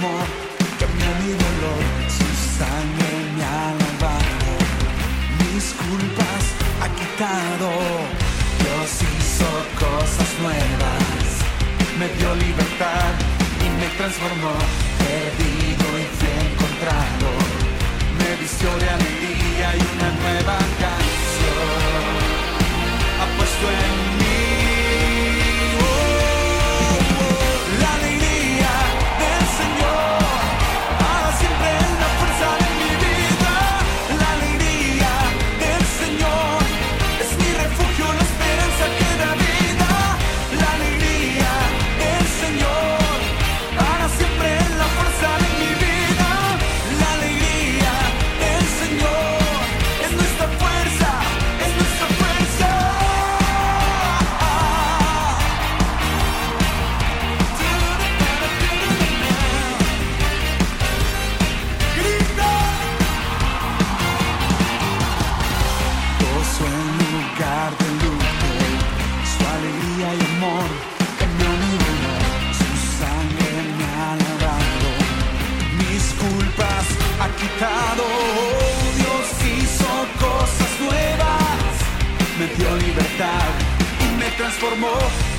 amor, cambió mi dolor, su sangre me ha lavado, mis culpas ha quitado. Dios hizo cosas nuevas, me dio libertad y me transformó. Perdido y fui encontrado, me vistió de alegría y una nueva canción ha puesto en mí. La alegría del Señor, para siempre es la fuerza de mi vida. La alegría del Señor es mi refugio, la esperanza que da vida. La alegría del Señor, para siempre es la fuerza de mi vida. La alegría del Señor es nuestra fuerza, es nuestra fuerza. Gozo en lugar de luto, su alegría y amor cambió mi dolor, su sangre me ha lavado, mis culpas ha quitado. Dios hizo cosas nuevas, me dio libertad y me transformó.